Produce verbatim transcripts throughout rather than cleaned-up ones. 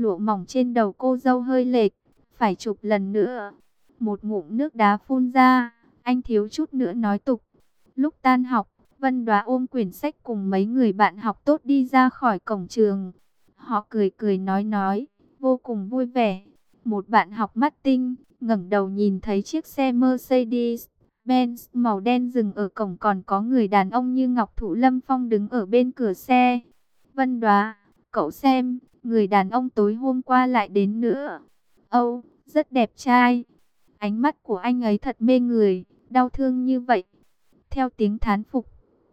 lụa mỏng trên đầu cô dâu hơi lệch, phải chụp lần nữa. Một ngụm nước đá phun ra, anh thiếu chút nữa nói tục. Lúc tan học, Vân Đoá ôm quyển sách cùng mấy người bạn học tốt đi ra khỏi cổng trường. Họ cười cười nói nói, vô cùng vui vẻ. Một bạn học mắt tinh, ngẩng đầu nhìn thấy chiếc xe Mercedes-Benz màu đen dừng ở cổng, còn có người đàn ông như Ngọc Thụ Lâm Phong đứng ở bên cửa xe. Vân Đoá, cậu xem, người đàn ông tối hôm qua lại đến nữa. Âu, rất đẹp trai. Ánh mắt của anh ấy thật mê người, đau thương như vậy. Theo tiếng thán phục,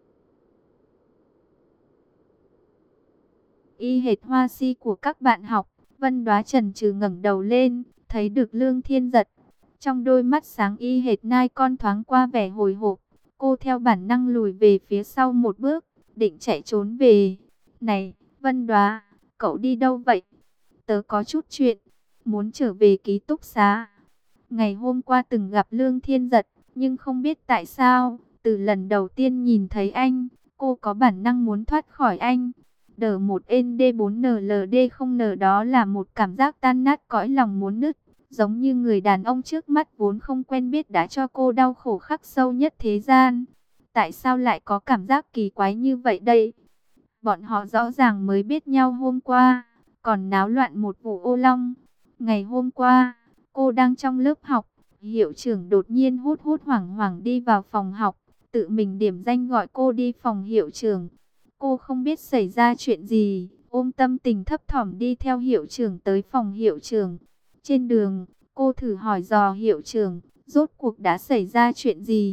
y hệt hoa si của các bạn học, Vân Đoá chần chừ ngẩng đầu lên, thấy được Lương Thiên Giật. Trong đôi mắt sáng y hệt nai con thoáng qua vẻ hồi hộp. Cô theo bản năng lùi về phía sau một bước, định chạy trốn về. Này, Vân Đoá, cậu đi đâu vậy? Tớ có chút chuyện, muốn trở về ký túc xá. Ngày hôm qua từng gặp Lương Thiên Giật, nhưng không biết tại sao, từ lần đầu tiên nhìn thấy anh, cô có bản năng muốn thoát khỏi anh. đê một en đê bốn en lờ đê không en đó là một cảm giác tan nát cõi lòng muốn nứt. Giống như người đàn ông trước mắt vốn không quen biết đã cho cô đau khổ khắc sâu nhất thế gian. Tại sao lại có cảm giác kỳ quái như vậy đây? Bọn họ rõ ràng mới biết nhau hôm qua, còn náo loạn một vụ ô long. Ngày hôm qua, cô đang trong lớp học, hiệu trưởng đột nhiên hốt hốt hoảng hoảng đi vào phòng học, tự mình điểm danh gọi cô đi phòng hiệu trưởng. Cô không biết xảy ra chuyện gì, ôm tâm tình thấp thỏm đi theo hiệu trưởng tới phòng hiệu trưởng. Trên đường, cô thử hỏi dò hiệu trưởng, rốt cuộc đã xảy ra chuyện gì?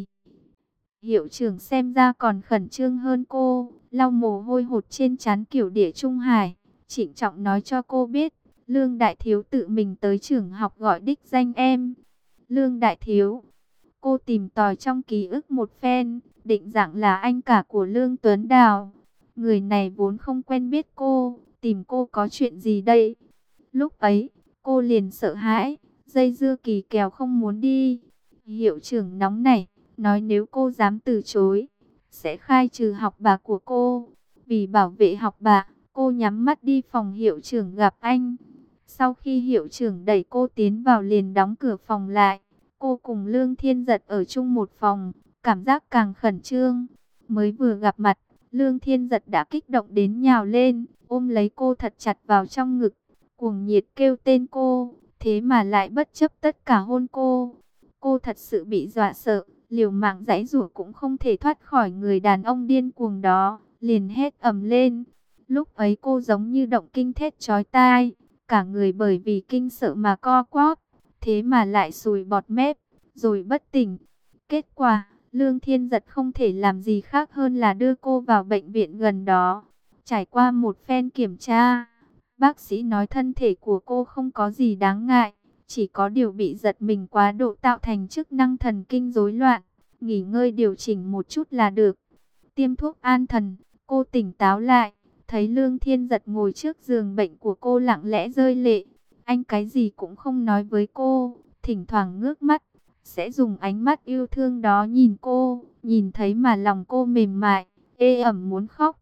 Hiệu trưởng xem ra còn khẩn trương hơn cô, lau mồ hôi hột trên trán kiểu Địa Trung Hải, trịnh trọng nói cho cô biết, Lương Đại Thiếu tự mình tới trường học gọi đích danh em. Lương Đại Thiếu, cô tìm tòi trong ký ức một phen, định dạng là anh cả của Lương Tuấn Đào. Người này vốn không quen biết cô, tìm cô có chuyện gì đây? Lúc ấy, cô liền sợ hãi, dây dưa kỳ kèo không muốn đi. Hiệu trưởng nóng nảy, nói nếu cô dám từ chối, sẽ khai trừ học bạ của cô. Vì bảo vệ học bạ, cô nhắm mắt đi phòng hiệu trưởng gặp anh. Sau khi hiệu trưởng đẩy cô tiến vào liền đóng cửa phòng lại. Cô cùng Lương Thiên Giật ở chung một phòng, cảm giác càng khẩn trương. Mới vừa gặp mặt, Lương Thiên Giật đã kích động đến nhào lên, ôm lấy cô thật chặt vào trong ngực, cuồng nhiệt kêu tên cô, thế mà lại bất chấp tất cả hôn cô. Cô thật sự bị dọa sợ, liều mạng giãy giụa cũng không thể thoát khỏi người đàn ông điên cuồng đó, liền hét ầm lên. Lúc ấy cô giống như động kinh thét chói tai, cả người bởi vì kinh sợ mà co quắp, thế mà lại sùi bọt mép, rồi bất tỉnh. Kết quả, Lương Thiên Giật không thể làm gì khác hơn là đưa cô vào bệnh viện gần đó. Trải qua một phen kiểm tra, bác sĩ nói thân thể của cô không có gì đáng ngại, chỉ có điều bị giật mình quá độ tạo thành chức năng thần kinh rối loạn, nghỉ ngơi điều chỉnh một chút là được. Tiêm thuốc an thần, cô tỉnh táo lại, thấy Lương Thiên Giật ngồi trước giường bệnh của cô lặng lẽ rơi lệ. Anh cái gì cũng không nói với cô, thỉnh thoảng ngước mắt, sẽ dùng ánh mắt yêu thương đó nhìn cô, nhìn thấy mà lòng cô mềm mại, ê ẩm muốn khóc.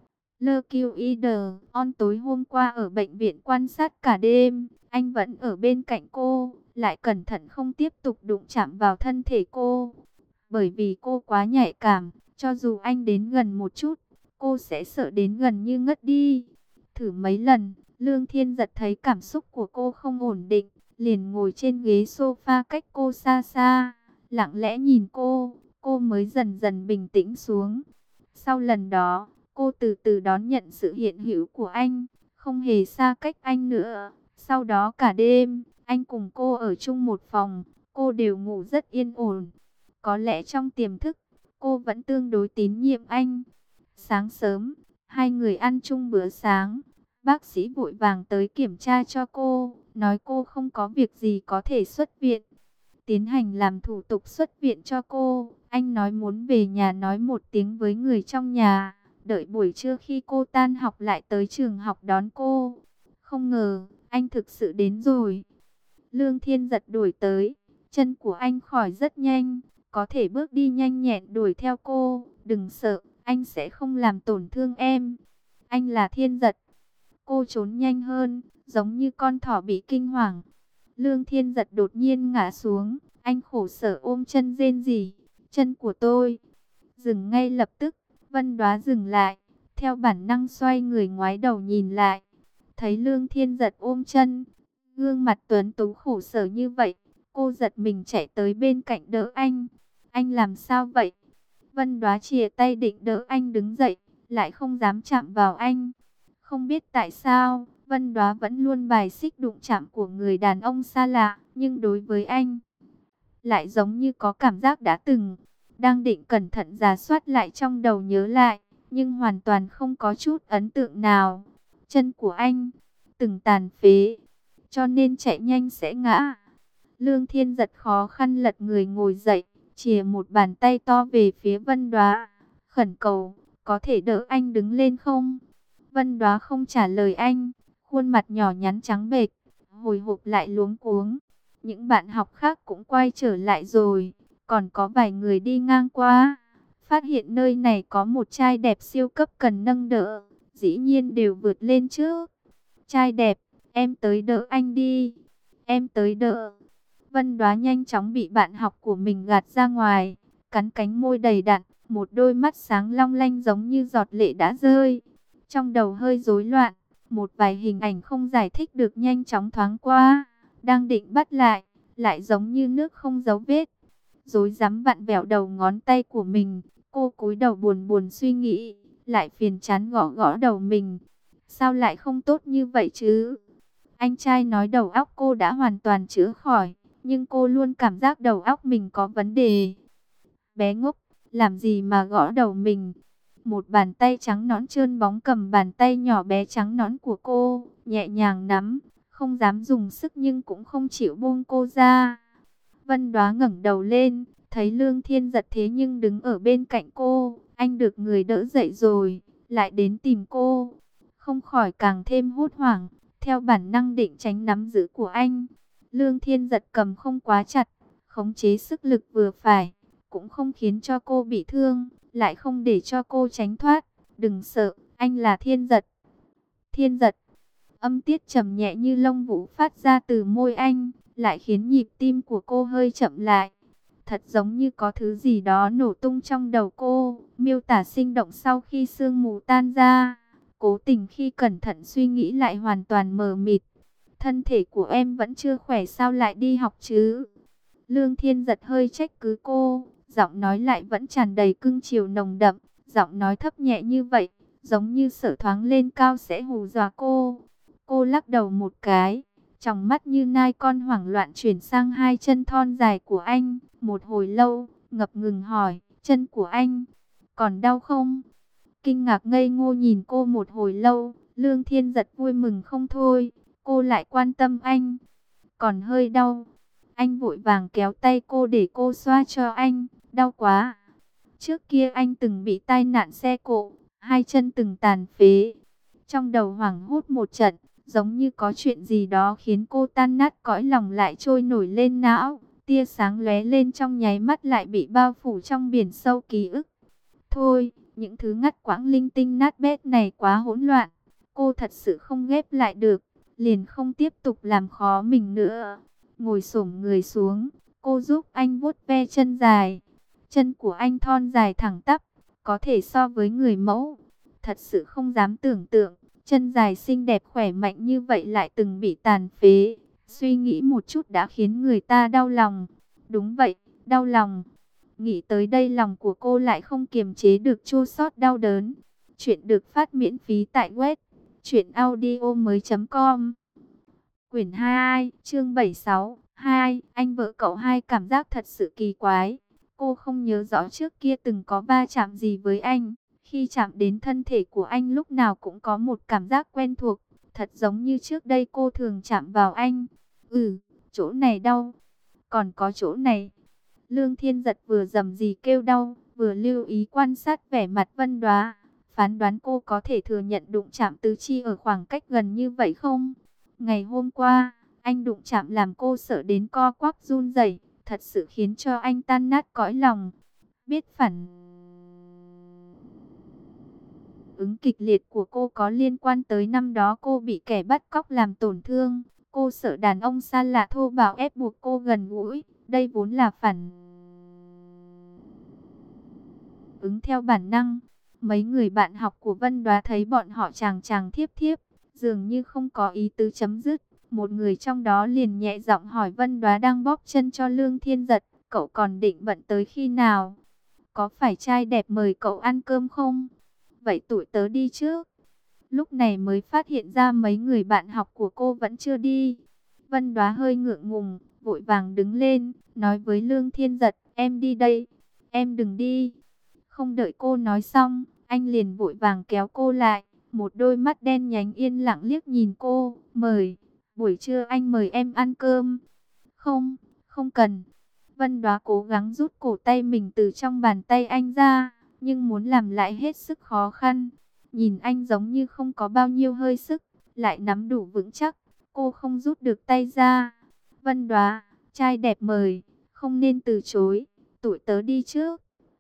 Lơ kiu y đờ, on tối hôm qua ở bệnh viện quan sát cả đêm, anh vẫn ở bên cạnh cô, lại cẩn thận không tiếp tục đụng chạm vào thân thể cô. Bởi vì cô quá nhạy cảm, cho dù anh đến gần một chút, cô sẽ sợ đến gần như ngất đi. Thử mấy lần, Lương Thiên Giật thấy cảm xúc của cô không ổn định, liền ngồi trên ghế sofa cách cô xa xa, lặng lẽ nhìn cô, cô mới dần dần bình tĩnh xuống. Sau lần đó, cô từ từ đón nhận sự hiện hữu của anh, không hề xa cách anh nữa. Sau đó cả đêm, anh cùng cô ở chung một phòng, cô đều ngủ rất yên ổn. Có lẽ trong tiềm thức, cô vẫn tương đối tín nhiệm anh. Sáng sớm, hai người ăn chung bữa sáng. Bác sĩ vội vàng tới kiểm tra cho cô, nói cô không có việc gì có thể xuất viện. Tiến hành làm thủ tục xuất viện cho cô, anh nói muốn về nhà nói một tiếng với người trong nhà, đợi buổi trưa khi cô tan học lại tới trường học đón cô. Không ngờ, anh thực sự đến rồi. Lương Thiên Giật đuổi tới, chân của anh khỏi rất nhanh, có thể bước đi nhanh nhẹn đuổi theo cô. Đừng sợ, anh sẽ không làm tổn thương em. Anh là Thiên Giật. Cô trốn nhanh hơn, giống như con thỏ bị kinh hoàng. Lương Thiên Giật đột nhiên ngã xuống, anh khổ sở ôm chân rên rỉ, chân của tôi. Dừng ngay lập tức, Vân Đoá dừng lại, theo bản năng xoay người ngoái đầu nhìn lại. Thấy Lương Thiên Giật ôm chân, gương mặt tuấn tú khổ sở như vậy, cô giật mình chạy tới bên cạnh đỡ anh. Anh làm sao vậy? Vân Đoá chìa tay định đỡ anh đứng dậy, lại không dám chạm vào anh. Không biết tại sao, Vân Đoá vẫn luôn bài xích đụng chạm của người đàn ông xa lạ, nhưng đối với anh, lại giống như có cảm giác đã từng. Đang định cẩn thận rà soát lại trong đầu nhớ lại, nhưng hoàn toàn không có chút ấn tượng nào. Chân của anh, từng tàn phế, cho nên chạy nhanh sẽ ngã. Lương Thiên Giật khó khăn lật người ngồi dậy, chìa một bàn tay to về phía Vân Đoá, khẩn cầu, có thể đỡ anh đứng lên không? Vân Đoá không trả lời anh, khuôn mặt nhỏ nhắn trắng bệch, hồi hộp lại luống cuống. Những bạn học khác cũng quay trở lại rồi, còn có vài người đi ngang qua, phát hiện nơi này có một trai đẹp siêu cấp cần nâng đỡ, dĩ nhiên đều vượt lên trước. Trai đẹp, em tới đỡ anh đi, em tới đỡ. Vân Đoá nhanh chóng bị bạn học của mình gạt ra ngoài, cắn cánh môi đầy đặn, một đôi mắt sáng long lanh giống như giọt lệ đã rơi. Trong đầu hơi rối loạn, một vài hình ảnh không giải thích được nhanh chóng thoáng qua, đang định bắt lại, lại giống như nước không dấu vết. Rối rắm vặn vẹo đầu ngón tay của mình, cô cúi đầu buồn buồn suy nghĩ, lại phiền chán gõ gõ đầu mình. Sao lại không tốt như vậy chứ? Anh trai nói đầu óc cô đã hoàn toàn chữa khỏi, nhưng cô luôn cảm giác đầu óc mình có vấn đề. Bé ngốc, làm gì mà gõ đầu mình? Một bàn tay trắng nõn trơn bóng cầm bàn tay nhỏ bé trắng nõn của cô, nhẹ nhàng nắm, không dám dùng sức nhưng cũng không chịu buông cô ra. Vân Đoá ngẩng đầu lên, thấy Lương Thiên Giật thế nhưng đứng ở bên cạnh cô, anh được người đỡ dậy rồi, lại đến tìm cô. Không khỏi càng thêm hốt hoảng, theo bản năng định tránh nắm giữ của anh. Lương Thiên Giật cầm không quá chặt, khống chế sức lực vừa phải, cũng không khiến cho cô bị thương, lại không để cho cô tránh thoát. Đừng sợ, anh là Thiên Giật. Thiên Giật, âm tiết trầm nhẹ như lông vũ phát ra từ môi anh, lại khiến nhịp tim của cô hơi chậm lại. Thật giống như có thứ gì đó nổ tung trong đầu cô, miêu tả sinh động sau khi sương mù tan ra. Cố tình khi cẩn thận suy nghĩ lại hoàn toàn mờ mịt. Thân thể của em vẫn chưa khỏe sao lại đi học chứ? Lương Thiên Giật hơi trách cứ cô, giọng nói lại vẫn tràn đầy cưng chiều nồng đậm, giọng nói thấp nhẹ như vậy, giống như sợ thoáng lên cao sẽ hù dọa cô. Cô lắc đầu một cái, tròng mắt như nai con hoảng loạn chuyển sang hai chân thon dài của anh, một hồi lâu, ngập ngừng hỏi, chân của anh, còn đau không? Kinh ngạc ngây ngô nhìn cô một hồi lâu, Lương Thiên Giật vui mừng không thôi, cô lại quan tâm anh, còn hơi đau. Anh vội vàng kéo tay cô để cô xoa cho anh, đau quá. Trước kia anh từng bị tai nạn xe cộ, hai chân từng tàn phế. Trong đầu hoảng hốt một trận, giống như có chuyện gì đó khiến cô tan nát cõi lòng lại trôi nổi lên não. Tia sáng lóe lên trong nháy mắt lại bị bao phủ trong biển sâu ký ức. Thôi, những thứ ngắt quãng linh tinh nát bét này quá hỗn loạn. Cô thật sự không ghép lại được, liền không tiếp tục làm khó mình nữa. Ngồi xổm người xuống, cô giúp anh vuốt ve chân dài. Chân của anh thon dài thẳng tắp, có thể so với người mẫu. Thật sự không dám tưởng tượng, chân dài xinh đẹp khỏe mạnh như vậy lại từng bị tàn phế. Suy nghĩ một chút đã khiến người ta đau lòng. Đúng vậy, đau lòng. Nghĩ tới đây lòng của cô lại không kiềm chế được chua xót đau đớn. Chuyện được phát miễn phí tại web truyện audio mới chấm com. Quyển hai, chương bảy mươi sáu, hai, anh vợ cậu hai cảm giác thật sự kỳ quái. Cô không nhớ rõ trước kia từng có va chạm gì với anh. Khi chạm đến thân thể của anh lúc nào cũng có một cảm giác quen thuộc. Thật giống như trước đây cô thường chạm vào anh. Ừ, chỗ này đau. Còn có chỗ này. Lương Thiên Giật vừa rầm rì kêu đau, vừa lưu ý quan sát vẻ mặt Vân Đoá. Phán đoán cô có thể thừa nhận đụng chạm tứ chi ở khoảng cách gần như vậy không? Ngày hôm qua, anh đụng chạm làm cô sợ đến co quắp run rẩy, thật sự khiến cho anh tan nát cõi lòng. Biết phản ứng kịch liệt của cô có liên quan tới năm đó cô bị kẻ bắt cóc làm tổn thương. Cô sợ đàn ông xa lạ thô bạo ép buộc cô gần gũi. Đây vốn là phản ứng theo bản năng. Mấy người bạn học của Vân Đoá thấy bọn họ chàng chàng thiếp thiếp, dường như không có ý tứ chấm dứt. Một người trong đó liền nhẹ giọng hỏi Vân Đoá đang bóp chân cho Lương Thiên Giật, cậu còn định bận tới khi nào? Có phải trai đẹp mời cậu ăn cơm không? Vậy tụi tớ đi trước. Lúc này mới phát hiện ra mấy người bạn học của cô vẫn chưa đi. Vân Đoá hơi ngượng ngùng, vội vàng đứng lên, nói với Lương Thiên Giật, em đi đây, em đừng đi. Không đợi cô nói xong, anh liền vội vàng kéo cô lại, một đôi mắt đen nhánh yên lặng liếc nhìn cô, mời, buổi trưa anh mời em ăn cơm. Không, không cần. Vân Đoá cố gắng rút cổ tay mình từ trong bàn tay anh ra, nhưng muốn làm lại hết sức khó khăn. Nhìn anh giống như không có bao nhiêu hơi sức, lại nắm đủ vững chắc, cô không rút được tay ra. Vân Đoá, trai đẹp mời, không nên từ chối, tụi tớ đi trước.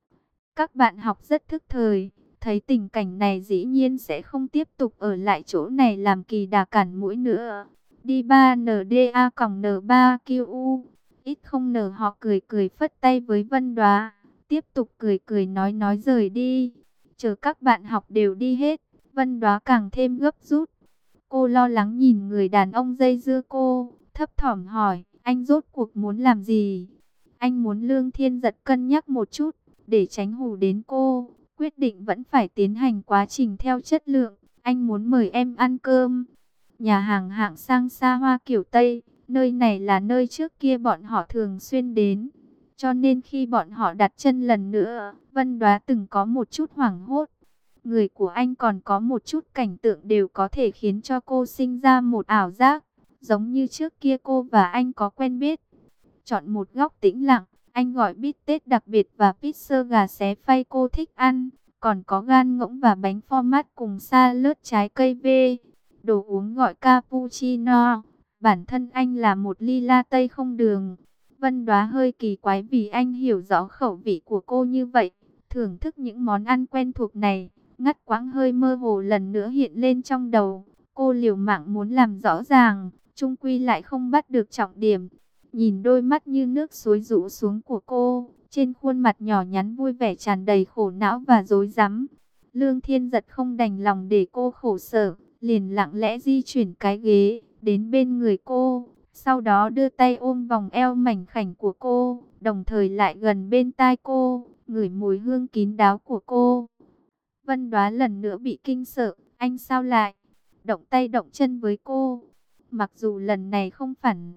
Các bạn học rất thức thời, thấy tình cảnh này dĩ nhiên sẽ không tiếp tục ở lại chỗ này làm kỳ đà cản mũi nữa. Đi ba N D A N ba Q U. Ít không nở họ cười cười phất tay với Vân Đoá, tiếp tục cười cười nói nói rời đi. Chờ các bạn học đều đi hết, Vân Đoá càng thêm gấp rút. Cô lo lắng nhìn người đàn ông dây dưa cô, thấp thỏm hỏi, anh rốt cuộc muốn làm gì? Anh muốn Lương Thiên Giật cân nhắc một chút, để tránh hù đến cô, quyết định vẫn phải tiến hành quá trình theo chất lượng. Anh muốn mời em ăn cơm. Nhà hàng hạng sang xa hoa kiểu Tây, nơi này là nơi trước kia bọn họ thường xuyên đến. Cho nên khi bọn họ đặt chân lần nữa, Vân Đoá từng có một chút hoảng hốt. Người của anh còn có một chút cảnh tượng đều có thể khiến cho cô sinh ra một ảo giác, giống như trước kia cô và anh có quen biết. Chọn một góc tĩnh lặng, anh gọi bít tết đặc biệt và pizza gà xé phay cô thích ăn, còn có gan ngỗng và bánh format cùng salad trái cây V. Đồ uống gọi cappuccino, bản thân anh là một ly latte không đường. Vân Đoá hơi kỳ quái vì anh hiểu rõ khẩu vị của cô như vậy, thưởng thức những món ăn quen thuộc này, ngắt quãng hơi mơ hồ lần nữa hiện lên trong đầu. Cô liều mạng muốn làm rõ ràng, chung quy lại không bắt được trọng điểm. Nhìn đôi mắt như nước suối rũ xuống của cô, trên khuôn mặt nhỏ nhắn vui vẻ tràn đầy khổ não và rối rắm. Lương Thiên Giật không đành lòng để cô khổ sở, liền lặng lẽ di chuyển cái ghế đến bên người cô, sau đó đưa tay ôm vòng eo mảnh khảnh của cô, đồng thời lại gần bên tai cô, ngửi mùi hương kín đáo của cô. Vân Đoá lần nữa bị kinh sợ, anh sao lại động tay động chân với cô? Mặc dù lần này không phản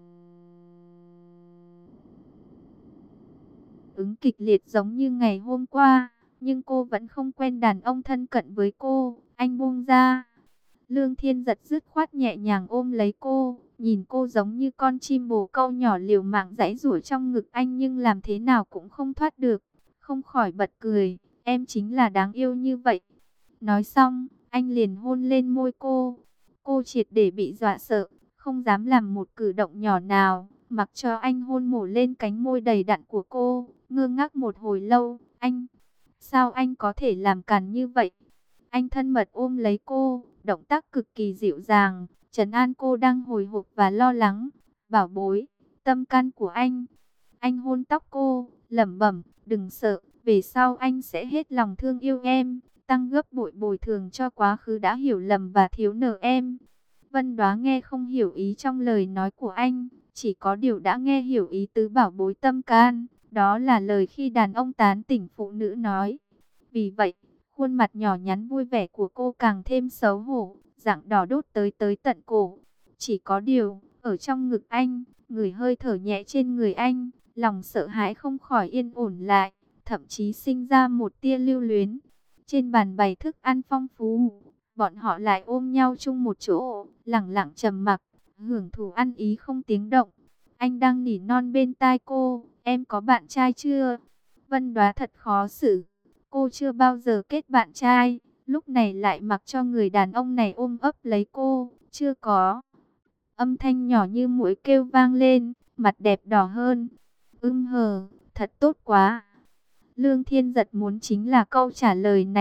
ứng kịch liệt giống như ngày hôm qua, nhưng cô vẫn không quen đàn ông thân cận với cô. Anh buông ra. Lương Thiên Giật dứt khoát nhẹ nhàng ôm lấy cô, nhìn cô giống như con chim bồ câu nhỏ liều mạng giãy giụa trong ngực anh nhưng làm thế nào cũng không thoát được. Không khỏi bật cười, em chính là đáng yêu như vậy. Nói xong, anh liền hôn lên môi cô. Cô triệt để bị dọa sợ, không dám làm một cử động nhỏ nào, mặc cho anh hôn mổ lên cánh môi đầy đặn của cô, ngơ ngác một hồi lâu. Anh, sao anh có thể làm càn như vậy? Anh thân mật ôm lấy cô, động tác cực kỳ dịu dàng, trấn an cô đang hồi hộp và lo lắng. Bảo bối, tâm can của anh. Anh hôn tóc cô, lẩm bẩm, đừng sợ, về sau anh sẽ hết lòng thương yêu em, tăng gấp bội bồi thường cho quá khứ đã hiểu lầm và thiếu nợ em. Vân Đoá nghe không hiểu ý trong lời nói của anh, chỉ có điều đã nghe hiểu ý tứ bảo bối tâm can, đó là lời khi đàn ông tán tỉnh phụ nữ nói. Vì vậy, khuôn mặt nhỏ nhắn vui vẻ của cô càng thêm xấu hổ, dạng đỏ đốt tới tới tận cổ. Chỉ có điều, ở trong ngực anh, người hơi thở nhẹ trên người anh, lòng sợ hãi không khỏi yên ổn lại, thậm chí sinh ra một tia lưu luyến. Trên bàn bày thức ăn phong phú, bọn họ lại ôm nhau chung một chỗ, lặng lặng trầm mặc, hưởng thụ ăn ý không tiếng động. Anh đang nỉ non bên tai cô, em có bạn trai chưa? Vân Đoá thật khó xử. Cô chưa bao giờ kết bạn trai, lúc này lại mặc cho người đàn ông này ôm ấp lấy cô, chưa có. Âm thanh nhỏ như muỗi kêu vang lên, mặt đẹp đỏ hơn. Ưm hờ, thật tốt quá. Lương Thiên Giật muốn chính là câu trả lời này,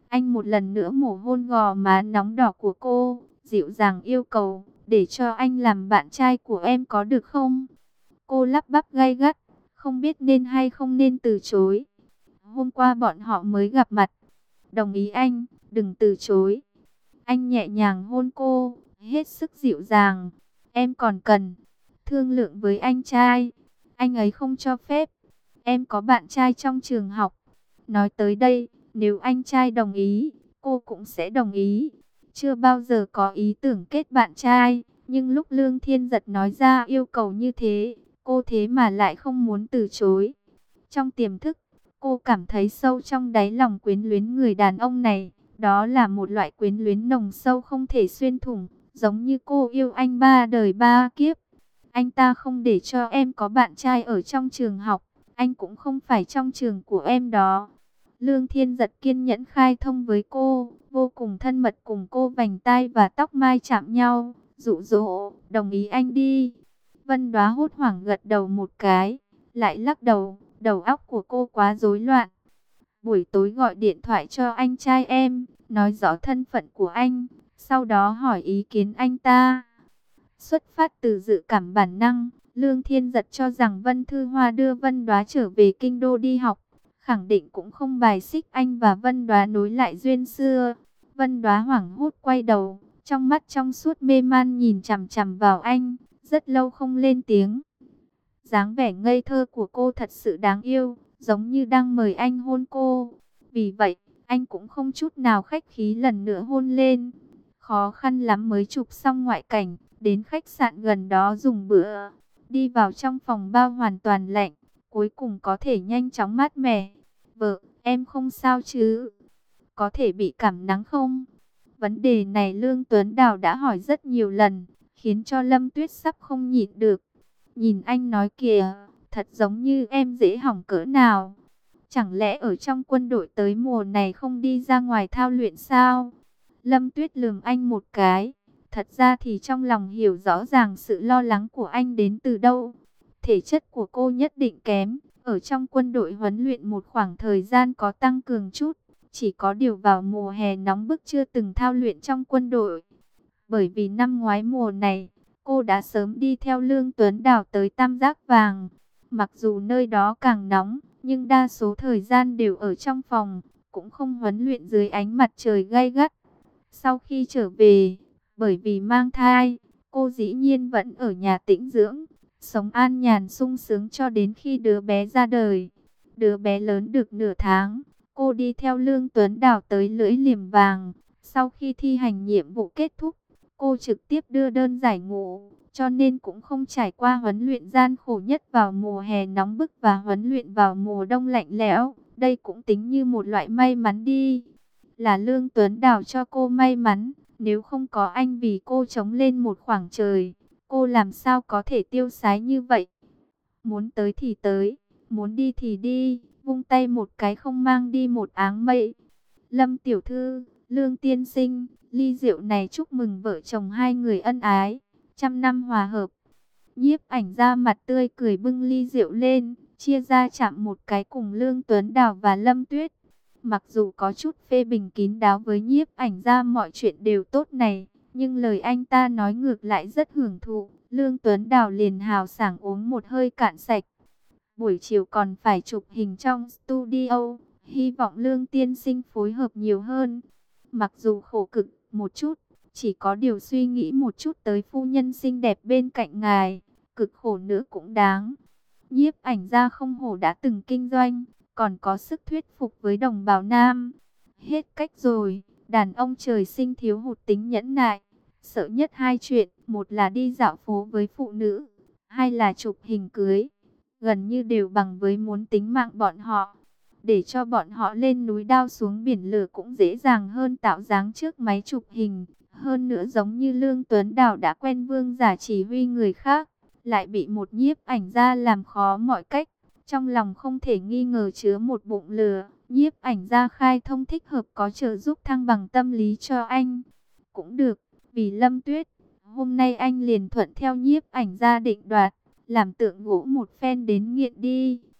Anh một lần nữa mổ hôn gò má nóng đỏ của cô, dịu dàng yêu cầu, để cho anh làm bạn trai của em có được không? Cô lắp bắp gay gắt, không biết nên hay không nên từ chối. Hôm qua bọn họ mới gặp mặt. Đồng ý anh, đừng từ chối. Anh nhẹ nhàng hôn cô, hết sức dịu dàng. Em còn cần thương lượng với anh trai. Anh ấy không cho phép. Em có bạn trai trong trường học. Nói tới đây, nếu anh trai đồng ý, cô cũng sẽ đồng ý. Chưa bao giờ có ý tưởng kết bạn trai, nhưng lúc Lương Thiên Giật nói ra yêu cầu như thế, cô thế mà lại không muốn từ chối. Trong tiềm thức, cô cảm thấy sâu trong đáy lòng quyến luyến người đàn ông này. Đó là một loại quyến luyến nồng sâu không thể xuyên thủng, giống như cô yêu anh ba đời ba kiếp. Anh ta không để cho em có bạn trai ở trong trường học, anh cũng không phải trong trường của em đó. Lương Thiên Giật kiên nhẫn khai thông với cô, vô cùng thân mật cùng cô vành tai và tóc mai chạm nhau, dụ dỗ, đồng ý anh đi. Vân Đóa hốt hoảng gật đầu một cái, lại lắc đầu, đầu óc của cô quá rối loạn. Buổi tối gọi điện thoại cho anh trai em, nói rõ thân phận của anh, sau đó hỏi ý kiến anh ta. Xuất phát từ dự cảm bản năng, Lương Thiên Giật cho rằng Vân Thư Hoa đưa Vân Đóa trở về kinh đô đi học, khẳng định cũng không bài xích anh và Vân Đóa nối lại duyên xưa. Vân Đóa hoảng hốt quay đầu, trong mắt trong suốt mê man nhìn chằm chằm vào anh, rất lâu không lên tiếng. Dáng vẻ ngây thơ của cô thật sự đáng yêu, giống như đang mời anh hôn cô. Vì vậy, anh cũng không chút nào khách khí lần nữa hôn lên. Khó khăn lắm mới chụp xong ngoại cảnh, đến khách sạn gần đó dùng bữa. Đi vào trong phòng bao hoàn toàn lạnh, cuối cùng có thể nhanh chóng mát mẻ. Vợ, em không sao chứ? Có thể bị cảm nắng không? Vấn đề này Lương Tuấn Đào đã hỏi rất nhiều lần, khiến cho Lâm Tuyết sắp không nhịn được. Nhìn anh nói kìa, thật giống như em dễ hỏng cỡ nào. Chẳng lẽ ở trong quân đội tới mùa này không đi ra ngoài thao luyện sao? Lâm Tuyết lườm anh một cái. Thật ra thì trong lòng hiểu rõ ràng sự lo lắng của anh đến từ đâu. Thể chất của cô nhất định kém. Ở trong quân đội huấn luyện một khoảng thời gian có tăng cường chút. Chỉ có điều vào mùa hè nóng bức chưa từng thao luyện trong quân đội. Bởi vì năm ngoái mùa này, cô đã sớm đi theo Lương Tuấn Đào tới Tam Giác Vàng. Mặc dù nơi đó càng nóng, nhưng đa số thời gian đều ở trong phòng, cũng không huấn luyện dưới ánh mặt trời gay gắt. Sau khi trở về, bởi vì mang thai, cô dĩ nhiên vẫn ở nhà tĩnh dưỡng, sống an nhàn sung sướng cho đến khi đứa bé ra đời. Đứa bé lớn được nửa tháng, cô đi theo Lương Tuấn Đào tới Lưỡi Liềm Vàng. Sau khi thi hành nhiệm vụ kết thúc, cô trực tiếp đưa đơn giải ngũ, cho nên cũng không trải qua huấn luyện gian khổ nhất vào mùa hè nóng bức và huấn luyện vào mùa đông lạnh lẽo. Đây cũng tính như một loại may mắn đi. Là Lương Tuấn Đào cho cô may mắn, nếu không có anh vì cô chống lên một khoảng trời, cô làm sao có thể tiêu sái như vậy. Muốn tới thì tới, muốn đi thì đi, vung tay một cái không mang đi một áng mây. Lâm tiểu thư, Lương tiên sinh, ly rượu này chúc mừng vợ chồng hai người ân ái, trăm năm hòa hợp. Nhiếp ảnh ra mặt tươi cười bưng ly rượu lên, chia ra chạm một cái cùng Lương Tuấn Đào và Lâm Tuyết. Mặc dù có chút phê bình kín đáo với nhiếp ảnh ra mọi chuyện đều tốt này, nhưng lời anh ta nói ngược lại rất hưởng thụ. Lương Tuấn Đào liền hào sảng uống một hơi cạn sạch. Buổi chiều còn phải chụp hình trong studio, hy vọng Lương tiên sinh phối hợp nhiều hơn. Mặc dù khổ cực một chút, chỉ có điều suy nghĩ một chút tới phu nhân xinh đẹp bên cạnh ngài, cực khổ nữa cũng đáng. Nhiếp ảnh ra không hổ đã từng kinh doanh, còn có sức thuyết phục với đồng bào nam. Hết cách rồi, đàn ông trời sinh thiếu hụt tính nhẫn nại. Sợ nhất hai chuyện, một là đi dạo phố với phụ nữ, hai là chụp hình cưới. Gần như đều bằng với muốn tính mạng bọn họ. Để cho bọn họ lên núi đao xuống biển lửa cũng dễ dàng hơn tạo dáng trước máy chụp hình. Hơn nữa giống như Lương Tuấn Đào đã quen vương giả chỉ huy người khác, lại bị một nhiếp ảnh ra làm khó mọi cách. Trong lòng không thể nghi ngờ chứa một bụng lửa. Nhiếp ảnh ra khai thông thích hợp có trợ giúp thăng bằng tâm lý cho anh. Cũng được, vì Lâm Tuyết, hôm nay anh liền thuận theo nhiếp ảnh ra định đoạt, làm tượng gỗ một phen đến nghiện đi.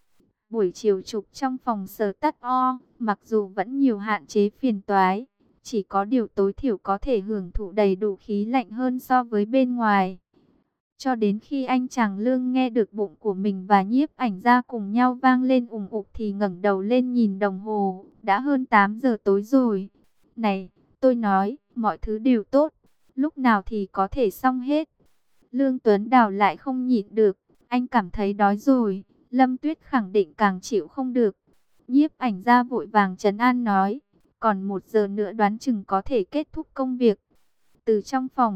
Buổi chiều chụp trong phòng sở tắt o, mặc dù vẫn nhiều hạn chế phiền toái, chỉ có điều tối thiểu có thể hưởng thụ đầy đủ khí lạnh hơn so với bên ngoài. Cho đến khi anh chàng Lương nghe được bụng của mình và nhiếp ảnh gia cùng nhau vang lên ùng ục thì ngẩng đầu lên nhìn đồng hồ, đã hơn tám giờ tối rồi. Này, tôi nói, mọi thứ đều tốt, lúc nào thì có thể xong hết. Lương Tuấn Đào lại không nhịn được, anh cảm thấy đói rồi. Lâm Tuyết khẳng định càng chịu không được. Nhiếp ảnh gia vội vàng trấn an nói, còn một giờ nữa đoán chừng có thể kết thúc công việc. Từ trong phòng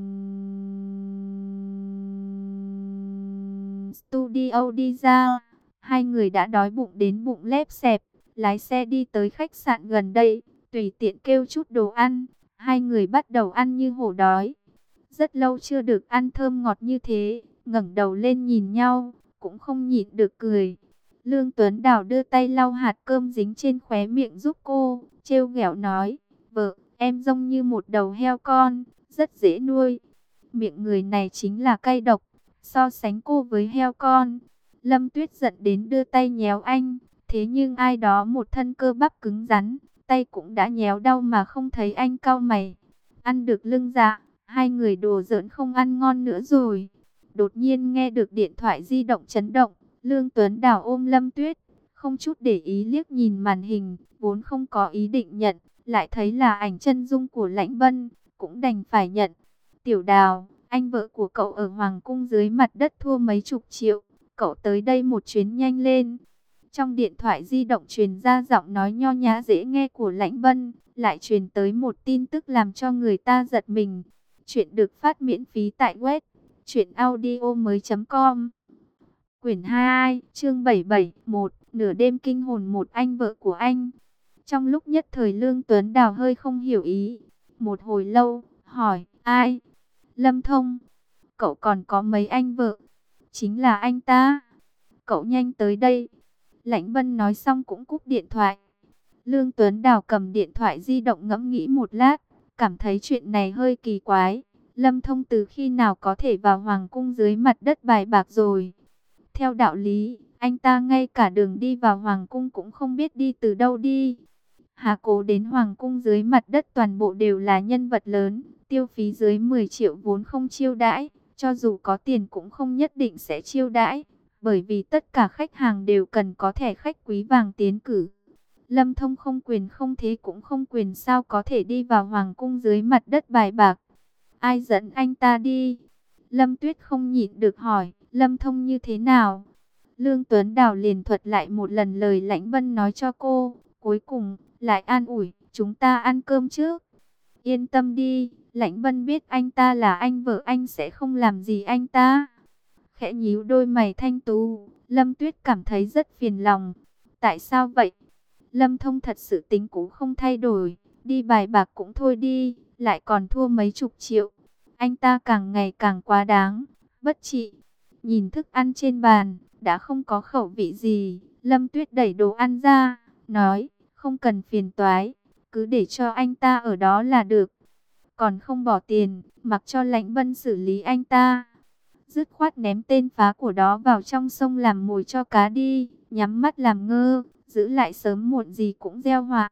studio đi ra, hai người đã đói bụng đến bụng lép xẹp, lái xe đi tới khách sạn gần đây, tùy tiện kêu chút đồ ăn, hai người bắt đầu ăn như hổ đói. Rất lâu chưa được ăn thơm ngọt như thế, ngẩng đầu lên nhìn nhau, cũng không nhịn được cười. Lương Tuấn Đào đưa tay lau hạt cơm dính trên khóe miệng giúp cô, trêu ghẹo nói, vợ, em giống như một đầu heo con, rất dễ nuôi. Miệng người này chính là cay độc, so sánh cô với heo con. Lâm Tuyết giận đến đưa tay nhéo anh, thế nhưng ai đó một thân cơ bắp cứng rắn, tay cũng đã nhéo đau mà không thấy anh cau mày. Ăn được lưng dạ, hai người đùa giỡn không ăn ngon nữa rồi. Đột nhiên nghe được điện thoại di động chấn động, Lương Tuấn Đào ôm Lâm Tuyết, không chút để ý liếc nhìn màn hình, vốn không có ý định nhận, lại thấy là ảnh chân dung của Lãnh Vân, cũng đành phải nhận. Tiểu Đào, anh vợ của cậu ở Hoàng cung dưới mặt đất thua mấy chục triệu, cậu tới đây một chuyến nhanh lên. Trong điện thoại di động truyền ra giọng nói nho nhã dễ nghe của Lãnh Vân, lại truyền tới một tin tức làm cho người ta giật mình. Chuyện được phát miễn phí tại web truyện audio mới chấm com. Quyển hai, chương bảy mươi bảy, một, nửa đêm kinh hồn một anh vợ của anh. Trong lúc nhất thời Lương Tuấn Đào hơi không hiểu ý, một hồi lâu, hỏi, ai? Lâm Thông. Cậu còn có mấy anh vợ? Chính là anh ta. Cậu nhanh tới đây. Lãnh Vân nói xong cũng cúp điện thoại. Lương Tuấn Đào cầm điện thoại di động ngẫm nghĩ một lát, cảm thấy chuyện này hơi kỳ quái. Lâm Thông từ khi nào có thể vào Hoàng cung dưới mặt đất bài bạc rồi? Theo đạo lý, anh ta ngay cả đường đi vào Hoàng cung cũng không biết đi từ đâu đi. Hà Cố đến Hoàng cung dưới mặt đất toàn bộ đều là nhân vật lớn, tiêu phí dưới mười triệu vốn không chiêu đãi, cho dù có tiền cũng không nhất định sẽ chiêu đãi, bởi vì tất cả khách hàng đều cần có thẻ khách quý vàng tiến cử. Lâm Thông không quyền không thế cũng không quyền sao có thể đi vào Hoàng cung dưới mặt đất bài bạc. Ai dẫn anh ta đi? Lâm Tuyết không nhịn được hỏi, Lâm Thông như thế nào? Lương Tuấn Đào liền thuật lại một lần lời Lãnh Vân nói cho cô, cuối cùng lại an ủi, chúng ta ăn cơm trước. Yên tâm đi, Lãnh Vân biết anh ta là anh vợ anh sẽ không làm gì anh ta. Khẽ nhíu đôi mày thanh tú, Lâm Tuyết cảm thấy rất phiền lòng. Tại sao vậy? Lâm Thông thật sự tính cũ không thay đổi, đi bài bạc cũng thôi đi, lại còn thua mấy chục triệu. Anh ta càng ngày càng quá đáng, bất trị. Nhìn thức ăn trên bàn, đã không có khẩu vị gì, Lâm Tuyết đẩy đồ ăn ra, nói, không cần phiền toái, cứ để cho anh ta ở đó là được. Còn không bỏ tiền, mặc cho Lãnh Vân xử lý anh ta. Dứt khoát ném tên phá của đó vào trong sông làm mồi cho cá đi, nhắm mắt làm ngơ, giữ lại sớm muộn gì cũng gieo họa.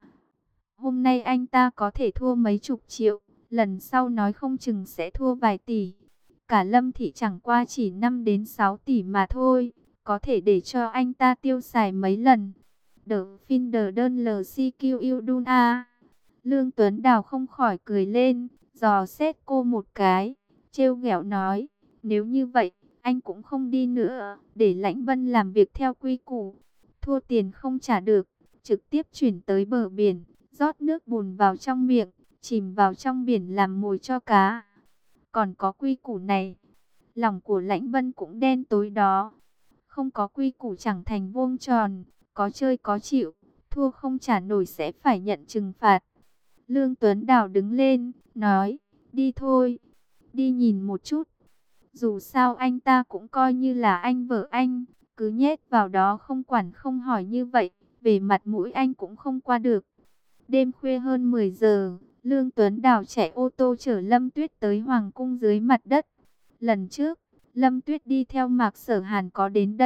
Hôm nay anh ta có thể thua mấy chục triệu, lần sau nói không chừng sẽ thua vài tỷ. Cả Lâm Thị chẳng qua chỉ năm đến sáu tỷ mà thôi, có thể để cho anh ta tiêu xài mấy lần. The Finder đơn lờ xê quy u Dun A. Lương Tuấn Đào không khỏi cười lên, dò xét cô một cái, trêu ghẹo nói, nếu như vậy, anh cũng không đi nữa, để Lãnh Vân làm việc theo quy củ. Thua tiền không trả được, trực tiếp chuyển tới bờ biển, rót nước bùn vào trong miệng, chìm vào trong biển làm mồi cho cá. Còn có quy củ này, lòng của Lãnh Vân cũng đen tối đó. Không có quy củ chẳng thành vuông tròn, có chơi có chịu, thua không trả nổi sẽ phải nhận trừng phạt. Lương Tuấn Đào đứng lên, nói, đi thôi, đi nhìn một chút. Dù sao anh ta cũng coi như là anh vợ anh, cứ nhét vào đó không quản không hỏi như vậy, về mặt mũi anh cũng không qua được. Đêm khuya hơn mười giờ, Lương Tuấn Đào chạy ô tô chở Lâm Tuyết tới Hoàng cung dưới mặt đất. Lần trước, Lâm Tuyết đi theo Mạc Sở Hàn có đến đây,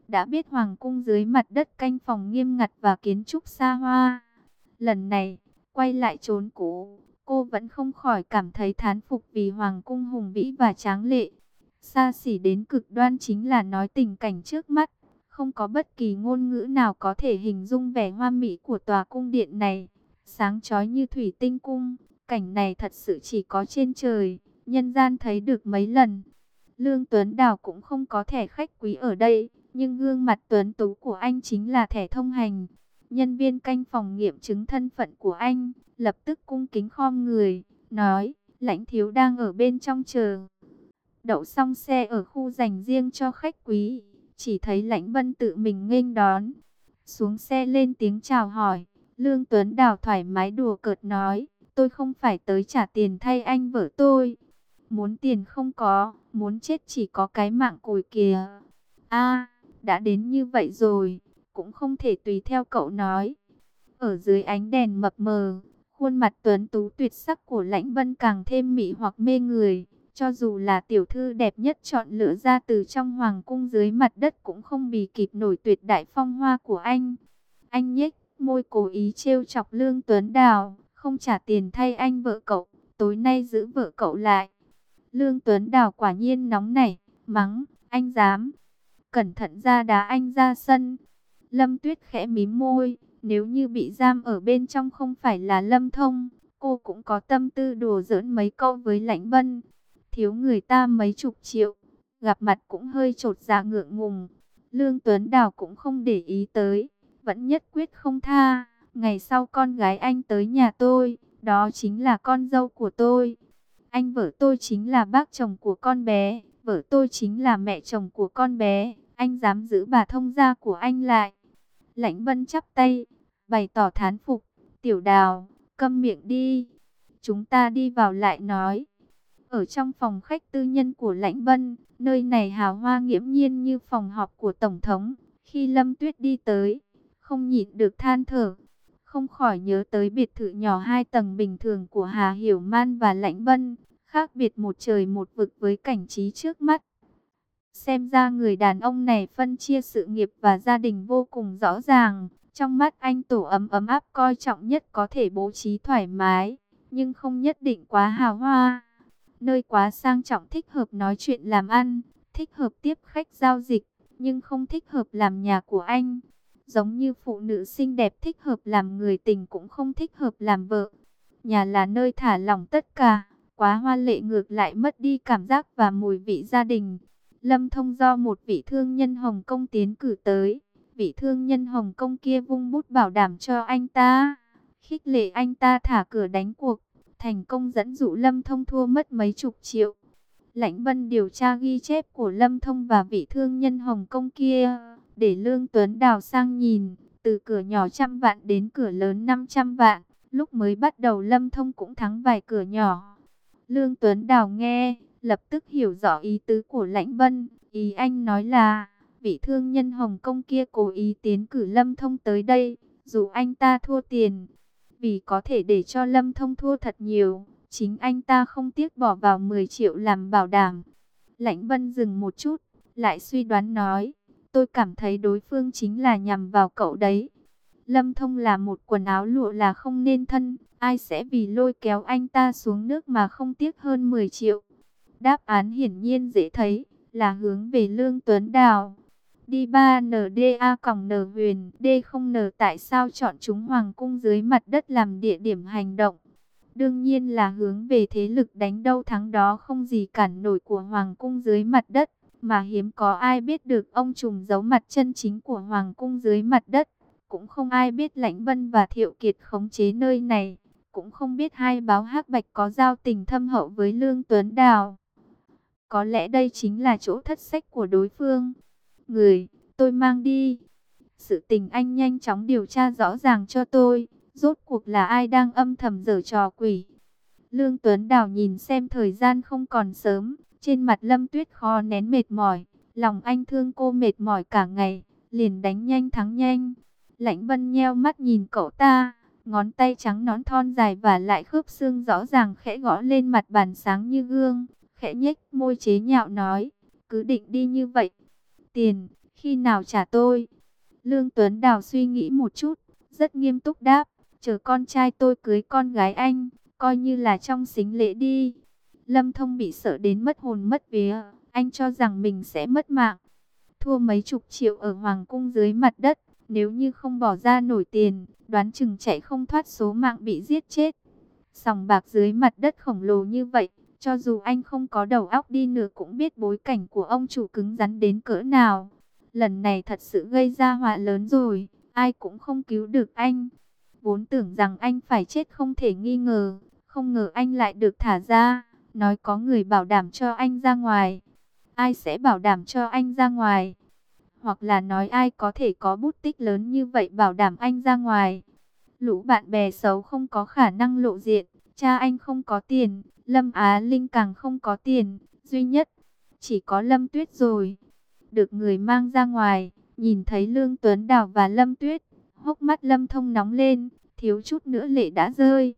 đã biết hoàng cung dưới mặt đất canh phòng nghiêm ngặt và kiến trúc xa hoa. Lần này, quay lại chốn cũ, cô vẫn không khỏi cảm thấy thán phục vì hoàng cung hùng vĩ và tráng lệ. Xa xỉ đến cực đoan chính là nói tình cảnh trước mắt. Không có bất kỳ ngôn ngữ nào có thể hình dung vẻ hoa mỹ của tòa cung điện này. Sáng chói như thủy tinh cung, cảnh này thật sự chỉ có trên trời, nhân gian thấy được mấy lần. Lương Tuấn Đào cũng không có thẻ khách quý ở đây, nhưng gương mặt tuấn tú của anh chính là thẻ thông hành. Nhân viên canh phòng nghiệm chứng thân phận của anh, lập tức cung kính khom người, nói, lãnh thiếu đang ở bên trong chờ. Đậu xong xe ở khu dành riêng cho khách quý, chỉ thấy Lãnh Vân tự mình nghênh đón. Xuống xe lên tiếng chào hỏi, Lương Tuấn Đào thoải mái đùa cợt nói, tôi không phải tới trả tiền thay anh vợ tôi. Muốn tiền không có, muốn chết chỉ có cái mạng cùi kìa. A, đã đến như vậy rồi, cũng không thể tùy theo cậu nói. Ở dưới ánh đèn mập mờ, khuôn mặt tuấn tú tuyệt sắc của Lãnh Vân càng thêm mị hoặc mê người. Cho dù là tiểu thư đẹp nhất chọn lựa ra từ trong hoàng cung dưới mặt đất cũng không bì kịp nổi tuyệt đại phong hoa của anh. Anh nhếch môi cố ý trêu chọc Lương Tuấn Đào, không trả tiền thay anh vợ cậu, tối nay giữ vợ cậu lại. Lương Tuấn Đào quả nhiên nóng nảy, mắng, anh dám. Cẩn thận ra đá anh ra sân. Lâm Tuyết khẽ mím môi, nếu như bị giam ở bên trong không phải là Lâm Thông, cô cũng có tâm tư đùa giỡn mấy câu với Lãnh Vân. Thiếu người ta mấy chục triệu, gặp mặt cũng hơi chột dạ ngượng ngùng. Lương Tuấn Đào cũng không để ý tới, vẫn nhất quyết không tha. Ngày sau con gái anh tới nhà tôi, đó chính là con dâu của tôi. Anh vợ tôi chính là bác chồng của con bé, vợ tôi chính là mẹ chồng của con bé. Anh dám giữ bà thông gia của anh lại. Lãnh Vân chắp tay, bày tỏ thán phục. Tiểu Đào, câm miệng đi. Chúng ta đi vào lại nói. Ở trong phòng khách tư nhân của Lãnh Vân, nơi này hào hoa nghiễm nhiên như phòng họp của Tổng thống. Khi Lâm Tuyết đi tới, không nhịn được than thở, không khỏi nhớ tới biệt thự nhỏ hai tầng bình thường của Hà Hiểu Man và Lãnh Vân, khác biệt một trời một vực với cảnh trí trước mắt. Xem ra người đàn ông này phân chia sự nghiệp và gia đình vô cùng rõ ràng. Trong mắt anh tổ ấm ấm áp coi trọng nhất có thể bố trí thoải mái, nhưng không nhất định quá hào hoa. Nơi quá sang trọng thích hợp nói chuyện làm ăn, thích hợp tiếp khách giao dịch, nhưng không thích hợp làm nhà của anh. Giống như phụ nữ xinh đẹp thích hợp làm người tình cũng không thích hợp làm vợ. Nhà là nơi thả lỏng tất cả, quá hoa lệ ngược lại mất đi cảm giác và mùi vị gia đình. Lâm Thông do một vị thương nhân Hồng Kông tiến cử tới. Vị thương nhân Hồng Kông kia vung bút bảo đảm cho anh ta, khích lệ anh ta thả cửa đánh cuộc, thành công dẫn dụ Lâm Thông thua mất mấy chục triệu. Lãnh Vân điều tra ghi chép của Lâm Thông và vị thương nhân Hồng Kông kia, để Lương Tuấn Đào sang nhìn, từ cửa nhỏ trăm vạn đến cửa lớn năm trăm vạn. Lúc mới bắt đầu Lâm Thông cũng thắng vài cửa nhỏ. Lương Tuấn Đào nghe, lập tức hiểu rõ ý tứ của Lãnh Vân. Ý anh nói là, vị thương nhân Hồng Kông kia cố ý tiến cử Lâm Thông tới đây, dù anh ta thua tiền. Vì có thể để cho Lâm Thông thua thật nhiều, chính anh ta không tiếc bỏ vào mười triệu làm bảo đảm. Lãnh Vân dừng một chút, lại suy đoán nói, tôi cảm thấy đối phương chính là nhằm vào cậu đấy. Lâm Thông là một quần áo lụa là không nên thân, ai sẽ vì lôi kéo anh ta xuống nước mà không tiếc hơn mười triệu. Đáp án hiển nhiên dễ thấy, là hướng về Lương Tuấn Đào. Đi ba N D A còng N huyền D không N tại sao chọn chúng Hoàng cung dưới mặt đất làm địa điểm hành động? Đương nhiên là hướng về thế lực đánh đâu thắng đó không gì cản nổi của Hoàng cung dưới mặt đất. Mà hiếm có ai biết được ông trùm giấu mặt chân chính của Hoàng cung dưới mặt đất. Cũng không ai biết Lãnh Vân và Thiệu Kiệt khống chế nơi này. Cũng không biết hai báo hắc bạch có giao tình thâm hậu với Lương Tuấn Đào. Có lẽ đây chính là chỗ thất sách của đối phương. Người, tôi mang đi. Sự tình anh nhanh chóng điều tra rõ ràng cho tôi. Rốt cuộc là ai đang âm thầm giở trò quỷ. Lương Tuấn Đào nhìn xem thời gian không còn sớm. Trên mặt Lâm Tuyết khó nén mệt mỏi. Lòng anh thương cô mệt mỏi cả ngày. Liền đánh nhanh thắng nhanh. Lãnh Vân nheo mắt nhìn cậu ta. Ngón tay trắng nón thon dài và lại khớp xương rõ ràng khẽ gõ lên mặt bàn sáng như gương. Khẽ nhếch môi chế nhạo nói. Cứ định đi như vậy. Tiền, Khi nào trả tôi? Lương Tuấn Đào suy nghĩ một chút, rất nghiêm túc đáp, chờ con trai tôi cưới con gái anh, coi như là trong sính lễ đi. Lâm Thông bị sợ đến mất hồn mất vía, anh cho rằng mình sẽ mất mạng. Thua mấy chục triệu ở Hoàng cung dưới mặt đất, nếu như không bỏ ra nổi tiền, đoán chừng chạy không thoát số mạng bị giết chết. Sòng bạc dưới mặt đất khổng lồ như vậy, cho dù anh không có đầu óc đi nữa cũng biết bối cảnh của ông chủ cứng rắn đến cỡ nào. Lần này thật sự gây ra họa lớn rồi, ai cũng không cứu được anh. Vốn tưởng rằng anh phải chết không thể nghi ngờ, không ngờ anh lại được thả ra, nói có người bảo đảm cho anh ra ngoài. Ai sẽ bảo đảm cho anh ra ngoài? Hoặc là nói ai có thể có bút tích lớn như vậy bảo đảm anh ra ngoài? Lũ bạn bè xấu không có khả năng lộ diện, cha anh không có tiền, Lâm Á Linh càng không có tiền, duy nhất chỉ có Lâm Tuyết rồi. Được người mang ra ngoài, nhìn thấy Lương Tuấn Đào và Lâm Tuyết, hốc mắt Lâm Thông nóng lên, thiếu chút nữa lệ đã rơi.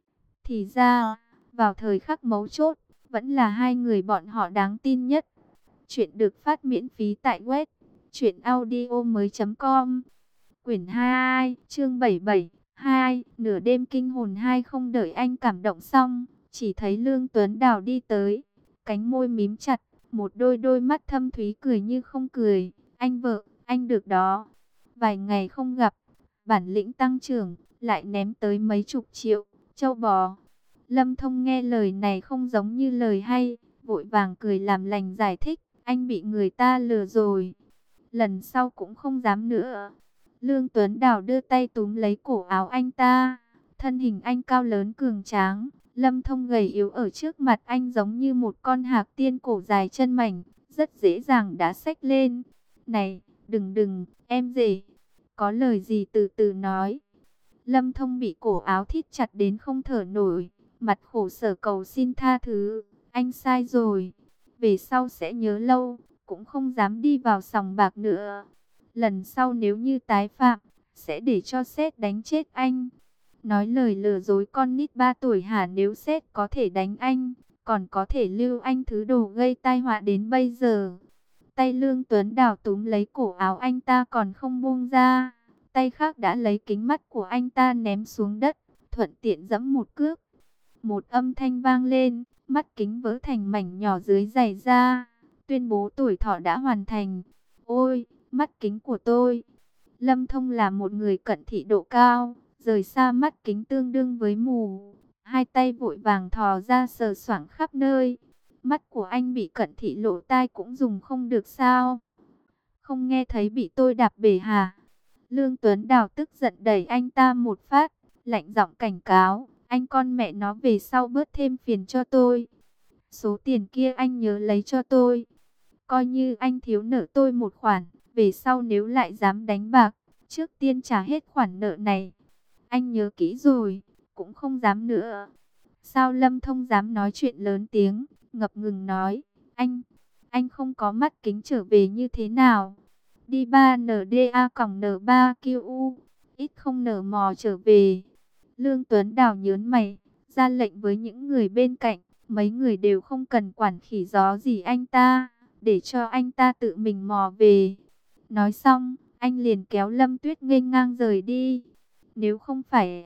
Thì ra, vào thời khắc mấu chốt, vẫn là hai người bọn họ đáng tin nhất. Chuyện được phát miễn phí tại web truyện audio mới.com. Quyển hai, chương bảy mươi bảy, hai, nửa đêm kinh hồn hai. Không đợi anh cảm động xong, chỉ thấy Lương Tuấn Đào đi tới, cánh môi mím chặt, một đôi đôi mắt thâm thúy cười như không cười. Anh vợ, anh được đó. Vài ngày không gặp, bản lĩnh tăng trưởng, lại ném tới mấy chục triệu, châu bò. Lâm Thông nghe lời này không giống như lời hay, vội vàng cười làm lành giải thích, anh bị người ta lừa rồi. Lần sau cũng không dám nữa. Lương Tuấn Đào đưa tay túm lấy cổ áo anh ta. Thân hình anh cao lớn cường tráng, Lâm Thông gầy yếu ở trước mặt anh giống như một con hạc tiên cổ dài chân mảnh, rất dễ dàng đã xách lên. Này, đừng đừng, em rể, có lời gì từ từ nói. Lâm Thông bị cổ áo thít chặt đến không thở nổi, mặt khổ sở cầu xin tha thứ. Anh sai rồi, về sau sẽ nhớ lâu, cũng không dám đi vào sòng bạc nữa. Lần sau nếu như tái phạm, sẽ để cho sếp đánh chết anh. Nói lời lừa dối con nít ba tuổi hả? Nếu sếp có thể đánh anh, còn có thể lưu anh thứ đồ gây tai họa đến bây giờ. Tay Lương Tuấn Đào túm lấy cổ áo anh ta còn không buông ra. Tay khác đã lấy kính mắt của anh ta ném xuống đất, thuận tiện giẫm một cước. Một âm thanh vang lên, mắt kính vỡ thành mảnh nhỏ dưới giày da. Tuyên bố tuổi thọ đã hoàn thành. Ôi, mắt kính của tôi. Lâm Thông là một người cận thị độ cao, rời xa mắt kính tương đương với mù. Hai tay vội vàng thò ra sờ soạng khắp nơi. Mắt của anh bị cận thị lỗ tai cũng dùng không được sao? Không nghe thấy bị tôi đạp bể hả? Lương Tuấn Đào tức giận đẩy anh ta một phát, lạnh giọng cảnh cáo, anh con mẹ nó về sau bớt thêm phiền cho tôi. Số tiền kia anh nhớ lấy cho tôi. Coi như anh thiếu nợ tôi một khoản, về sau nếu lại dám đánh bạc, trước tiên trả hết khoản nợ này. Anh nhớ kỹ rồi, cũng không dám nữa. Sao Lâm Thông dám nói chuyện lớn tiếng, ngập ngừng nói, anh, anh không có mắt kính trở về như thế nào? Đi ba N D A còng N ba Q U, ít không nở mò trở về. Lương Tuấn Đào nhớn mày, ra lệnh với những người bên cạnh, mấy người đều không cần quản khỉ gió gì anh ta, để cho anh ta tự mình mò về. Nói xong, anh liền kéo Lâm Tuyết nghênh ngang rời đi. Nếu không phải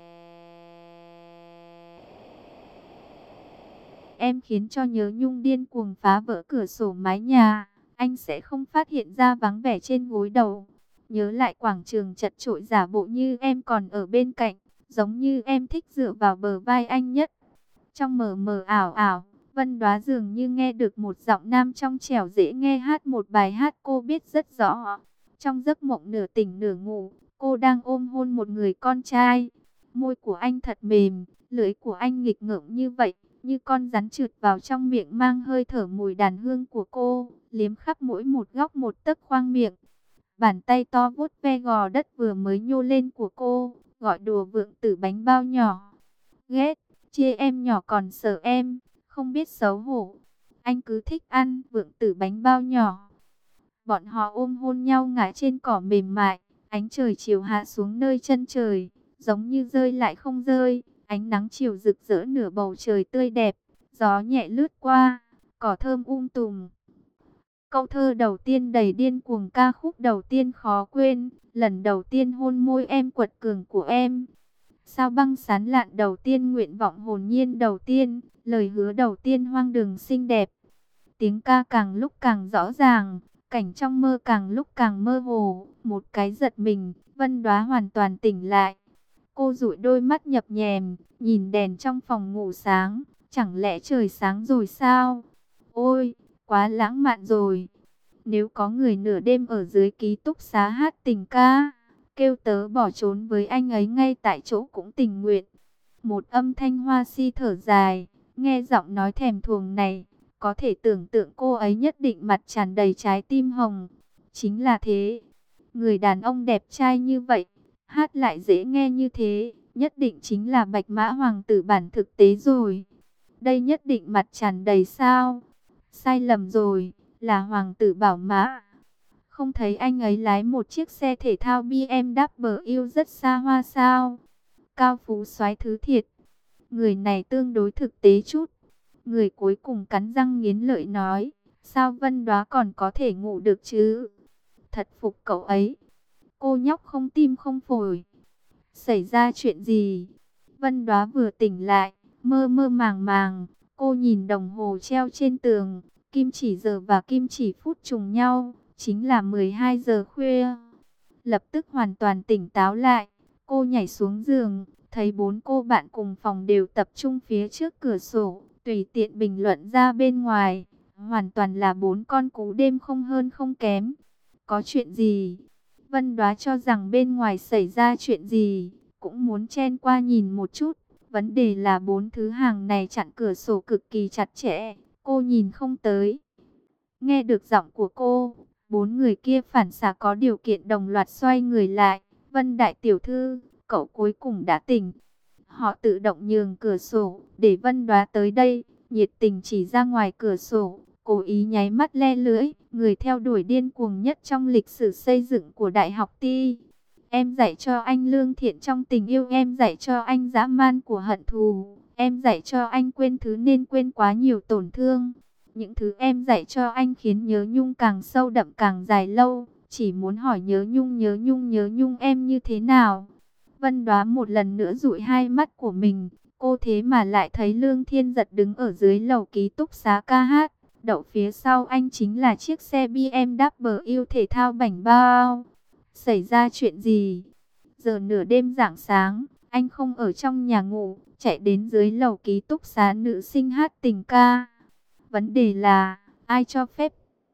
em khiến cho Nhớ Nhung điên cuồng phá vỡ cửa sổ mái nhà, anh sẽ không phát hiện ra vắng vẻ trên gối đầu. Nhớ lại quảng trường chật chội giả bộ như em còn ở bên cạnh, giống như em thích dựa vào bờ vai anh nhất. Trong mờ mờ ảo ảo, Vân Đoá dường như nghe được một giọng nam trong trẻo dễ nghe hát một bài hát cô biết rất rõ. Trong giấc mộng nửa tỉnh nửa ngủ, cô đang ôm hôn một người con trai. Môi của anh thật mềm, lưỡi của anh nghịch ngợm như vậy, như con rắn trượt vào trong miệng mang hơi thở mùi đàn hương của cô, liếm khắp mỗi một góc một tấc khoang miệng. Bàn tay to vuốt ve gò đất vừa mới nhô lên của cô, gọi đùa vượng tử bánh bao nhỏ. Ghét, chê em nhỏ còn sợ em, không biết xấu hổ. Anh cứ thích ăn vượng tử bánh bao nhỏ. Bọn họ ôm hôn nhau ngã trên cỏ mềm mại, ánh trời chiều hạ xuống nơi chân trời, giống như rơi lại không rơi. Ánh nắng chiều rực rỡ nửa bầu trời tươi đẹp, gió nhẹ lướt qua, cỏ thơm um tùm. Câu thơ đầu tiên đầy điên cuồng, ca khúc đầu tiên khó quên, lần đầu tiên hôn môi em, quật cường của em. Sao băng sán lạn đầu tiên, nguyện vọng hồn nhiên đầu tiên, lời hứa đầu tiên hoang đường xinh đẹp. Tiếng ca càng lúc càng rõ ràng, cảnh trong mơ càng lúc càng mơ hồ. Một cái giật mình, Vân Đóa hoàn toàn tỉnh lại. Cô dụi đôi mắt nhập nhèm, nhìn đèn trong phòng ngủ sáng. Chẳng lẽ trời sáng rồi sao? Ôi, quá lãng mạn rồi. Nếu có người nửa đêm ở dưới ký túc xá hát tình ca, kêu tớ bỏ trốn với anh ấy ngay tại chỗ cũng tình nguyện. Một âm thanh hoa si thở dài, nghe giọng nói thèm thuồng này, có thể tưởng tượng cô ấy nhất định mặt tràn đầy trái tim hồng. Chính là thế, người đàn ông đẹp trai như vậy, hát lại dễ nghe như thế, nhất định chính là Bạch Mã Hoàng tử bản thực tế rồi. Đây nhất định mặt tràn đầy sao? Sai lầm rồi, là Hoàng tử Bảo Mã. Không thấy anh ấy lái một chiếc xe thể thao bê em vê rất xa hoa sao? Cao phú soái thứ thiệt. Người này tương đối thực tế chút. Người cuối cùng cắn răng nghiến lợi nói, sao Vân Đóa còn có thể ngủ được chứ? Thật phục cậu ấy. Cô nhóc không tim không phổi. Xảy ra chuyện gì? Vân Đóa vừa tỉnh lại, mơ mơ màng màng. Cô nhìn đồng hồ treo trên tường, kim chỉ giờ và kim chỉ phút trùng nhau, chính là mười hai giờ khuya. Lập tức hoàn toàn tỉnh táo lại, cô nhảy xuống giường, thấy bốn cô bạn cùng phòng đều tập trung phía trước cửa sổ, tùy tiện bình luận ra bên ngoài. Hoàn toàn là bốn con cú đêm không hơn không kém. Có chuyện gì? Vân Đóa cho rằng bên ngoài xảy ra chuyện gì, cũng muốn chen qua nhìn một chút. Vấn đề là bốn thứ hàng này chặn cửa sổ cực kỳ chặt chẽ, cô nhìn không tới. Nghe được giọng của cô, bốn người kia phản xạ có điều kiện đồng loạt xoay người lại. Vân đại tiểu thư, cậu cuối cùng đã tỉnh. Họ tự động nhường cửa sổ, để Vân Đóa tới đây, nhiệt tình chỉ ra ngoài cửa sổ, cố ý nháy mắt le lưỡi, người theo đuổi điên cuồng nhất trong lịch sử xây dựng của Đại học Ti. Em dạy cho anh lương thiện trong tình yêu, em dạy cho anh dã man của hận thù, em dạy cho anh quên thứ nên quên quá nhiều tổn thương. Những thứ em dạy cho anh khiến nhớ nhung càng sâu đậm càng dài lâu, chỉ muốn hỏi nhớ nhung nhớ nhung nhớ nhung em như thế nào. Vân Đóa một lần nữa dụi hai mắt của mình, cô thế mà lại thấy Lương Thiên Giật đứng ở dưới lầu ký túc xá ca hát, đậu phía sau anh chính là chiếc xe bê em vê thể thao bảnh bao. Xảy ra chuyện gì? Giờ nửa đêm rạng sáng, anh không ở trong nhà ngủ, chạy đến dưới lầu ký túc xá nữ sinh hát tình ca. Vấn đề là, ai cho phép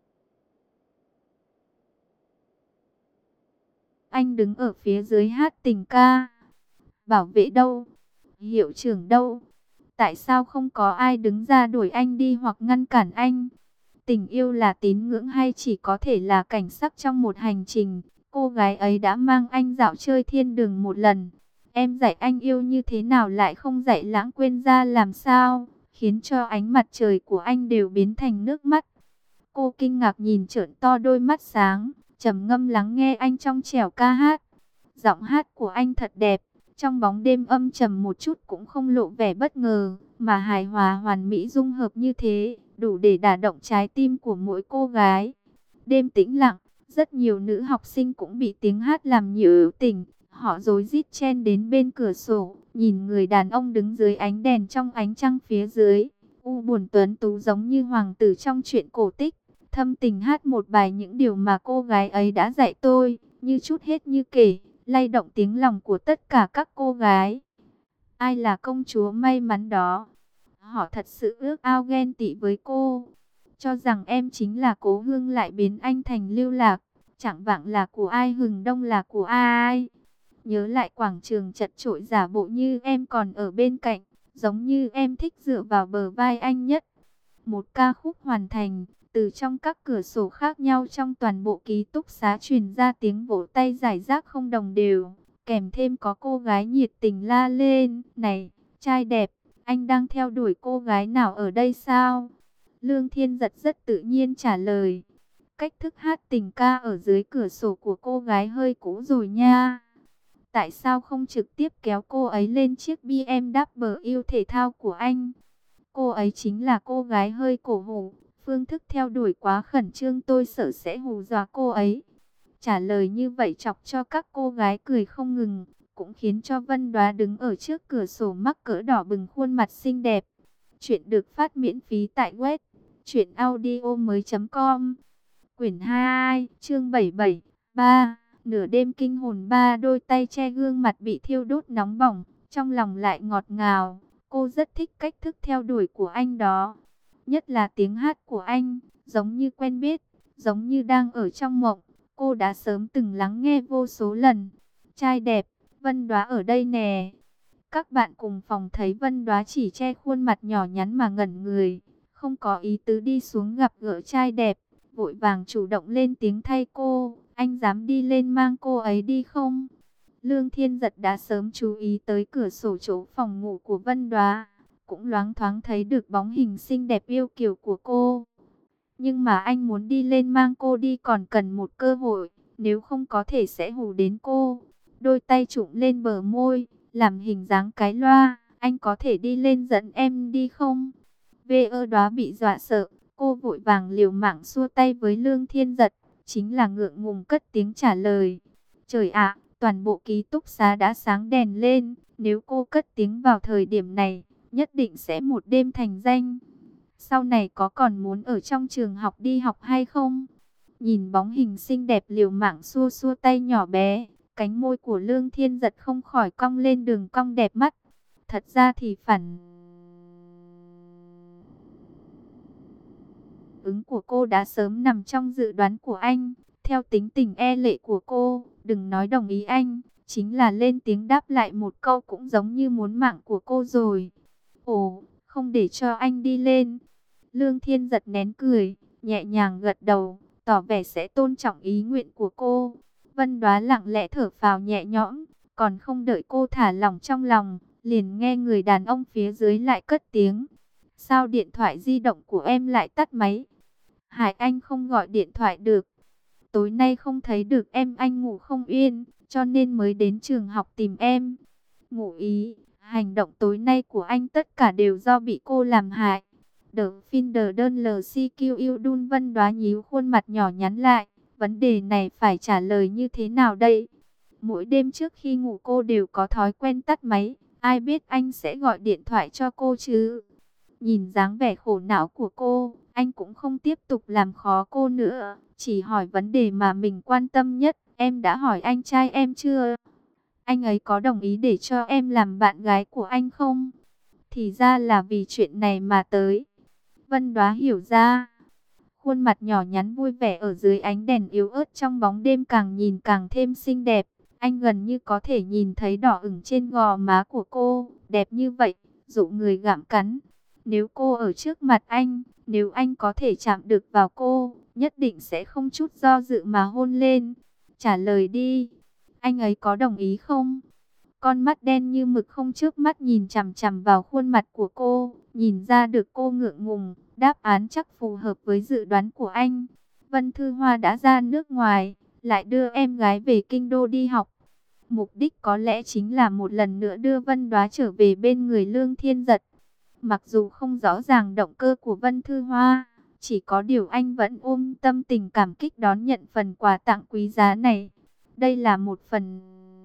anh đứng ở phía dưới hát tình ca? Bảo vệ đâu? Hiệu trưởng đâu? Tại sao không có ai đứng ra đuổi anh đi hoặc ngăn cản anh? Tình yêu là tín ngưỡng hay chỉ có thể là cảnh sắc trong một hành trình? Cô gái ấy đã mang anh dạo chơi thiên đường một lần. Em dạy anh yêu như thế nào lại không dạy lãng quên ra làm sao, khiến cho ánh mặt trời của anh đều biến thành nước mắt. Cô kinh ngạc nhìn trợn to đôi mắt sáng, trầm ngâm lắng nghe anh trong trẻo ca hát. Giọng hát của anh thật đẹp, trong bóng đêm âm trầm một chút cũng không lộ vẻ bất ngờ, mà hài hòa hoàn mỹ dung hợp như thế, đủ để đả động trái tim của mỗi cô gái. Đêm tĩnh lặng, rất nhiều nữ học sinh cũng bị tiếng hát làm nhớ tỉnh. Họ rối rít chen đến bên cửa sổ, nhìn người đàn ông đứng dưới ánh đèn trong ánh trăng phía dưới. U buồn tuấn tú giống như hoàng tử trong truyện cổ tích. Thâm tình hát một bài những điều mà cô gái ấy đã dạy tôi, như chút hết như kể, lay động tiếng lòng của tất cả các cô gái. Ai là công chúa may mắn đó? Họ thật sự ước ao ghen tị với cô, cho rằng em chính là Cố Hương lại biến anh thành Lưu Lạc. Chẳng vạng là của ai hừng đông là của ai. Nhớ lại quảng trường chật chội giả bộ như em còn ở bên cạnh, giống như em thích dựa vào bờ vai anh nhất. Một ca khúc hoàn thành, từ trong các cửa sổ khác nhau trong toàn bộ ký túc xá truyền ra tiếng vỗ tay rải rác không đồng đều, kèm thêm có cô gái nhiệt tình la lên, này, trai đẹp, anh đang theo đuổi cô gái nào ở đây sao? Lương Thiên Giật rất tự nhiên trả lời, cách thức hát tình ca ở dưới cửa sổ của cô gái hơi cũ rồi nha. Tại sao không trực tiếp kéo cô ấy lên chiếc bê em vê thể thao của anh? Cô ấy chính là cô gái hơi cổ hủ, Phương thức theo đuổi quá khẩn trương, tôi sợ sẽ hù dọa cô ấy. Trả lời như vậy chọc cho các cô gái cười không ngừng, cũng khiến cho Vân Đoá đứng ở trước cửa sổ mắc cỡ đỏ bừng khuôn mặt xinh đẹp. Chuyện được phát miễn phí tại web truyện audio mới.com. Quyển hai, chương bảy mươi bảy, ba, nửa đêm kinh hồn. Ba đôi tay che gương mặt bị thiêu đốt nóng bỏng, trong lòng lại ngọt ngào. Cô rất thích cách thức theo đuổi của anh đó. Nhất là tiếng hát của anh, giống như quen biết, giống như đang ở trong mộng. Cô đã sớm từng lắng nghe vô số lần. Trai đẹp, Vân Đoá ở đây nè. Các bạn cùng phòng thấy Vân Đoá chỉ che khuôn mặt nhỏ nhắn mà ngẩn người, không có ý tứ đi xuống gặp gỡ trai đẹp, vội vàng chủ động lên tiếng thay cô. Anh dám đi lên mang cô ấy đi không? Lương Thiên Giật đã sớm chú ý tới cửa sổ chỗ phòng ngủ của Vân Đoá, cũng loáng thoáng thấy được bóng hình xinh đẹp yêu kiều của cô. Nhưng mà anh muốn đi lên mang cô đi còn cần một cơ hội, nếu không có thể sẽ hù đến cô. Đôi tay trụm lên bờ môi, làm hình dáng cái loa. Anh có thể đi lên dẫn em đi không? Vê ơ Đoá bị dọa sợ, cô vội vàng liều mạng xua tay với Lương Thiên Giật, chính là ngượng ngùng cất tiếng trả lời. Trời ạ, toàn bộ ký túc xá đã sáng đèn lên, nếu cô cất tiếng vào thời điểm này, nhất định sẽ một đêm thành danh. Sau này có còn muốn ở trong trường học đi học hay không? Nhìn bóng hình xinh đẹp liều mạng xua xua tay nhỏ bé, cánh môi của Lương Thiên Giật không khỏi cong lên đường cong đẹp mắt. Thật ra thì phản ứng của cô đã sớm nằm trong dự đoán của anh. Theo tính tình e lệ của cô, đừng nói đồng ý anh, chính là lên tiếng đáp lại một câu cũng giống như muốn mạng của cô rồi. Ồ, không để cho anh đi lên. Lương Thiên Giật nén cười, nhẹ nhàng gật đầu, tỏ vẻ sẽ tôn trọng ý nguyện của cô. Vân Đoá lặng lẽ thở phào nhẹ nhõm, còn không đợi cô thả lỏng trong lòng, liền nghe người đàn ông phía dưới lại cất tiếng. Sao điện thoại di động của em lại tắt máy? Hải Anh không gọi điện thoại được. Tối nay không thấy được em, anh ngủ không yên, cho nên mới đến trường học tìm em. Ngụ ý, hành động tối nay của anh tất cả đều do bị cô làm hại. The Finder đơn lờ xê quy u Đun. Vân Đoá nhíu khuôn mặt nhỏ nhắn lại. Vấn đề này phải trả lời như thế nào đây? Mỗi đêm trước khi ngủ cô đều có thói quen tắt máy. Ai biết anh sẽ gọi điện thoại cho cô chứ? Nhìn dáng vẻ khổ não của cô, anh cũng không tiếp tục làm khó cô nữa. Chỉ hỏi vấn đề mà mình quan tâm nhất. Em đã hỏi anh trai em chưa? Anh ấy có đồng ý để cho em làm bạn gái của anh không? Thì ra là vì chuyện này mà tới. Vân Đoá hiểu ra. Khuôn mặt nhỏ nhắn vui vẻ ở dưới ánh đèn yếu ớt trong bóng đêm càng nhìn càng thêm xinh đẹp. Anh gần như có thể nhìn thấy đỏ ửng trên gò má của cô. Đẹp như vậy, dụ người gặm cắn. Nếu cô ở trước mặt anh, nếu anh có thể chạm được vào cô, nhất định sẽ không chút do dự mà hôn lên. Trả lời đi, anh ấy có đồng ý không? Con mắt đen như mực không chớp mắt nhìn chằm chằm vào khuôn mặt của cô, nhìn ra được cô ngượng ngùng. Đáp án chắc phù hợp với dự đoán của anh. Vân Thư Hoa đã ra nước ngoài, lại đưa em gái về kinh đô đi học. Mục đích có lẽ chính là một lần nữa đưa Vân Đoá trở về bên người Lương Thiên Giật. Mặc dù không rõ ràng động cơ của Vân Thư Hoa, chỉ có điều anh vẫn ôm tâm tình cảm kích đón nhận phần quà tặng quý giá này. Đây là một phần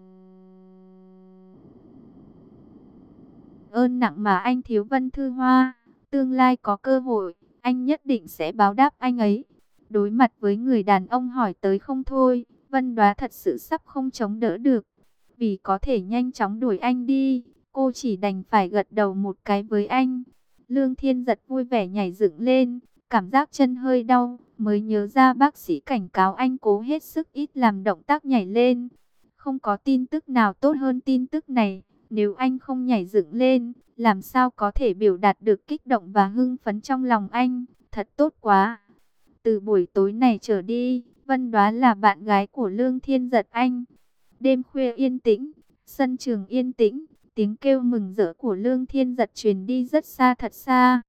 ơn nặng mà anh thiếu Vân Thư Hoa. Tương lai có cơ hội, anh nhất định sẽ báo đáp anh ấy. Đối mặt với người đàn ông hỏi tới không thôi, Vân Đoá thật sự sắp không chống đỡ được. Vì có thể nhanh chóng đuổi anh đi, cô chỉ đành phải gật đầu một cái với anh. Lương Thiên Giật vui vẻ nhảy dựng lên, cảm giác chân hơi đau, mới nhớ ra bác sĩ cảnh cáo anh cố hết sức ít làm động tác nhảy lên. Không có tin tức nào tốt hơn tin tức này. Nếu anh không nhảy dựng lên, làm sao có thể biểu đạt được kích động và hưng phấn trong lòng anh? Thật tốt quá! Từ buổi tối này trở đi, Vân Đoá là bạn gái của Lương Thiên Giật anh. Đêm khuya yên tĩnh, sân trường yên tĩnh, tiếng kêu mừng rỡ của Lương Thiên Giật truyền đi rất xa thật xa.